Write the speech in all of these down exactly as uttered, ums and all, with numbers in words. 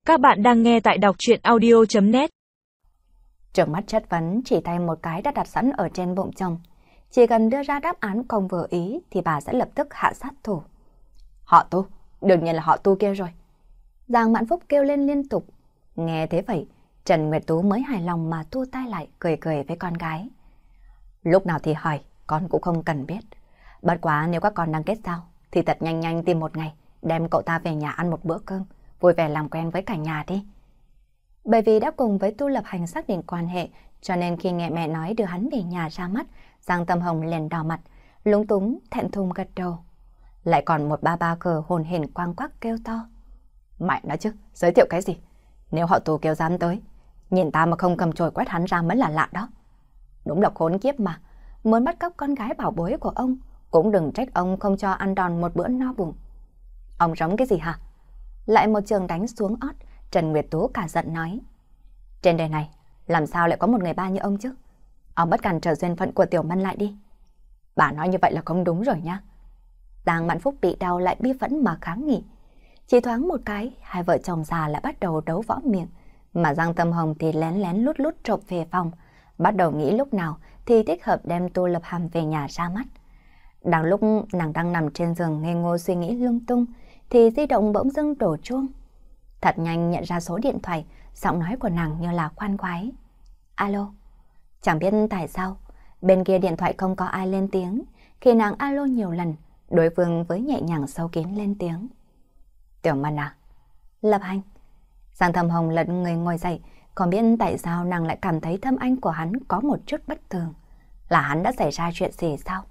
Các bạn đang nghe tại đọc truyện audio chấm net. Trước mắt chất vấn chỉ tay một cái đã đặt sẵn ở trên bụng chồng. Chỉ cần đưa ra đáp án không vừa ý thì bà sẽ lập tức hạ sát thủ. Họ Tu, đương nhiên là họ Tu kia rồi. Giang Mạn Phúc kêu lên liên tục. Nghe thế vậy, Trần Nguyệt Tú mới hài lòng mà thu tay lại cười cười với con gái. Lúc nào thì hỏi, con cũng không cần biết. Bất quá nếu các con đang kết giao thì thật nhanh nhanh tìm một ngày, đem cậu ta về nhà ăn một bữa cơm, vui vẻ làm quen với cả nhà đi. Bởi vì đã cùng với Tu Lập Hành xác định quan hệ, cho nên khi nghe mẹ nói đưa hắn về nhà ra mắt, Giang Tâm Hồng liền đỏ mặt, lúng túng, thẹn thùng gật đầu. Lại còn một ba ba cờ hồn hển quang quắc kêu to. Mẹ nói chứ, giới thiệu cái gì? Nếu họ Tu kêu dám tới, nhìn ta mà không cầm chổi quét hắn ra mới là lạ đó. Đúng là khốn kiếp mà, muốn bắt cóc con gái bảo bối của ông, cũng đừng trách ông không cho ăn đòn một bữa no bụng. Ông giống cái gì hả? Lại một trường đánh xuống ót, Trần Nguyệt Tú cả giận nói. Trên đời này, làm sao lại có một người ba như ông chứ? Ông bất cản trở duyên phận của Tiểu Mân lại đi. Bà nói như vậy là không đúng rồi nha. Giang Mạn Phúc bị đau lại bi phẫn mà kháng nghị. Chỉ thoáng một cái, hai vợ chồng già lại bắt đầu đấu võ miệng, mà Giang Tâm Hồng thì lén lén lút lút trộm về phòng, bắt đầu nghĩ lúc nào thì thích hợp đem Tu Lập Hàm về nhà ra mắt. Đang lúc nàng đang nằm trên giường ngây ngô suy nghĩ lung tung, thì di động bỗng dưng đổ chuông. Thật nhanh nhận ra số điện thoại, giọng nói của nàng như là khoan khoái. Alo. Chẳng biết tại sao, bên kia điện thoại không có ai lên tiếng. Khi nàng alo nhiều lần, đối phương với nhẹ nhàng sâu kín lên tiếng. Tiểu Mân à? Lập Hành. Giang Thầm Hồng lật người ngồi dậy, còn biết tại sao nàng lại cảm thấy thâm anh của hắn có một chút bất thường. Là hắn đã xảy ra chuyện gì sao?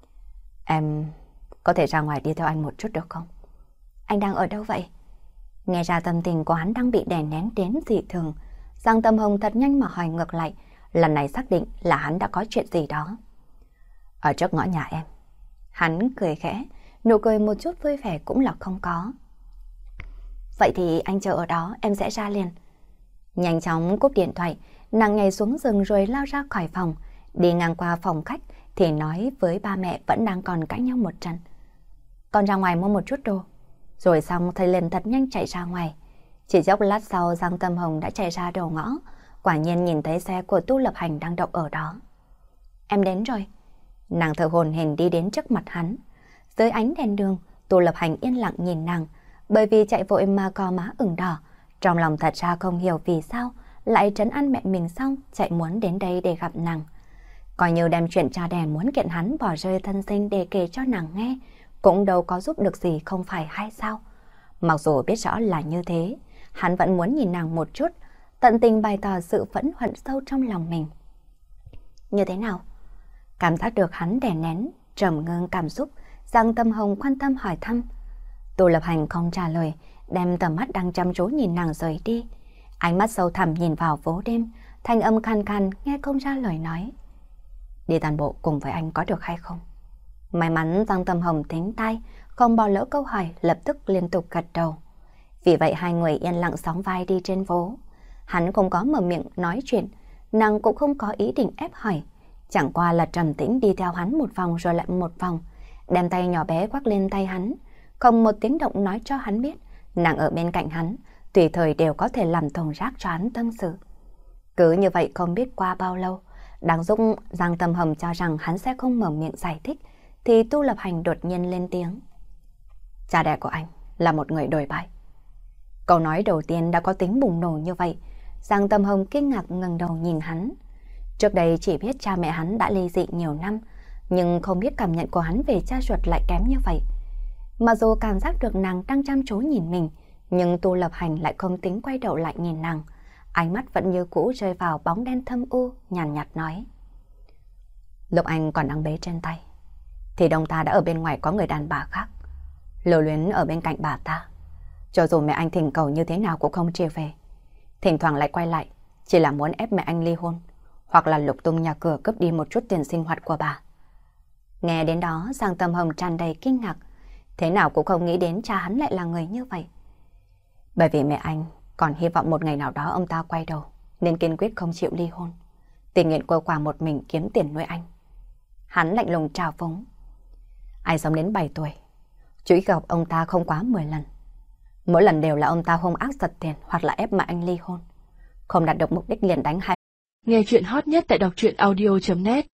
Em có thể ra ngoài đi theo anh một chút được không? Anh đang ở đâu vậy? Nghe ra tâm tình của hắn đang bị đè nén đến dị thường, Giang Tâm Hồng thật nhanh mà hỏi ngược lại, lần này xác định là hắn đã có chuyện gì đó. Ở trước ngõ nhà em. Hắn cười khẽ, nụ cười một chút vui vẻ cũng là không có. Vậy thì anh chờ ở đó, em sẽ ra liền. Nhanh chóng cúp điện thoại, nàng nhảy xuống giường rồi lao ra khỏi phòng, đi ngang qua phòng khách thì nói với ba mẹ vẫn đang còn cãi nhau một trận. Con ra ngoài mua một chút đồ. Rồi xong thầy liền thật nhanh chạy ra ngoài. Chỉ chốc lát sau Giang Tâm Hồng đã chạy ra đầu ngõ, quả nhiên nhìn thấy xe của Tu Lập Hành đang đậu ở đó. Em đến rồi. Nàng thở hổn hển đi đến trước mặt hắn. Dưới ánh đèn đường, Tu Lập Hành yên lặng nhìn nàng, bởi vì chạy vội mà cò má ửng đỏ. Trong lòng thật ra không hiểu vì sao lại trấn an mẹ mình xong chạy muốn đến đây để gặp nàng. Coi như đem chuyện cha đẻ muốn kiện hắn bỏ rơi thân sinh để kể cho nàng nghe, cũng đâu có giúp được gì không phải hay sao? Mặc dù biết rõ là như thế, hắn vẫn muốn nhìn nàng một chút, tận tình bày tỏ sự phẫn hận sâu trong lòng mình. Như thế nào? Cảm giác được hắn đè nén, trầm ngưng cảm xúc, Giang Tâm Hồng quan tâm hỏi thăm. Tu Lập Hành không trả lời, đem tầm mắt đang chăm chú nhìn nàng rời đi. Ánh mắt sâu thẳm nhìn vào phố đêm, thanh âm khan khan nghe không ra lời nói. Đi toàn bộ cùng với anh có được hay không? May mắn Giang Tâm Hồng thính tai, không bỏ lỡ câu hỏi, lập tức liên tục gật đầu. Vì vậy hai người yên lặng sóng vai đi trên phố. Hắn không có mở miệng nói chuyện, nàng cũng không có ý định ép hỏi. Chẳng qua là trầm tĩnh đi theo hắn một vòng rồi lại một vòng, đem tay nhỏ bé quắc lên tay hắn, không một tiếng động nói cho hắn biết nàng ở bên cạnh hắn, tùy thời đều có thể làm thùng rác cho hắn tâm sự. Cứ như vậy không biết qua bao lâu, đang lúc Giang Tâm Hồng cho rằng hắn sẽ không mở miệng giải thích, thì Tu Lập Hành đột nhiên lên tiếng. Cha đẻ của anh là một người đồi bại. Câu nói đầu tiên đã có tính bùng nổ như vậy. Giang Tâm Hồng kinh ngạc ngẩng đầu nhìn hắn. Trước đây chỉ biết cha mẹ hắn đã ly dị nhiều năm, nhưng không biết cảm nhận của hắn về cha ruột lại kém như vậy. Mặc dù cảm giác được nàng đang chăm chú nhìn mình, nhưng Tu Lập Hành lại không tính quay đầu lại nhìn nàng. Ánh mắt vẫn như cũ rơi vào bóng đen thâm u, nhàn nhạt, nhạt nói. Lúc anh còn đang bế trên tay, thì đông ta đã ở bên ngoài có người đàn bà khác, lưu luyến ở bên cạnh bà ta. Cho dù mẹ anh thỉnh cầu như thế nào cũng không chịu về, thỉnh thoảng lại quay lại, chỉ là muốn ép mẹ anh ly hôn, hoặc là lục tung nhà cửa cướp đi một chút tiền sinh hoạt của bà. Nghe đến đó, Giang Tâm Hồng tràn đầy kinh ngạc, thế nào cũng không nghĩ đến cha hắn lại là người như vậy. Bởi vì mẹ anh còn hy vọng một ngày nào đó ông ta quay đầu, nên kiên quyết không chịu ly hôn, tình nguyện cô quả một mình kiếm tiền nuôi anh. Hắn lạnh lùng trào phúng. Ai sống đến bảy tuổi, chú ý gặp ông ta không quá mười lần. Mỗi lần đều là ông ta hung ác giật tiền hoặc là ép Mai Anh ly hôn. Không đạt được mục đích liền đánh hai. Nghe chuyện hot nhất tại đọc truyện audio chấm net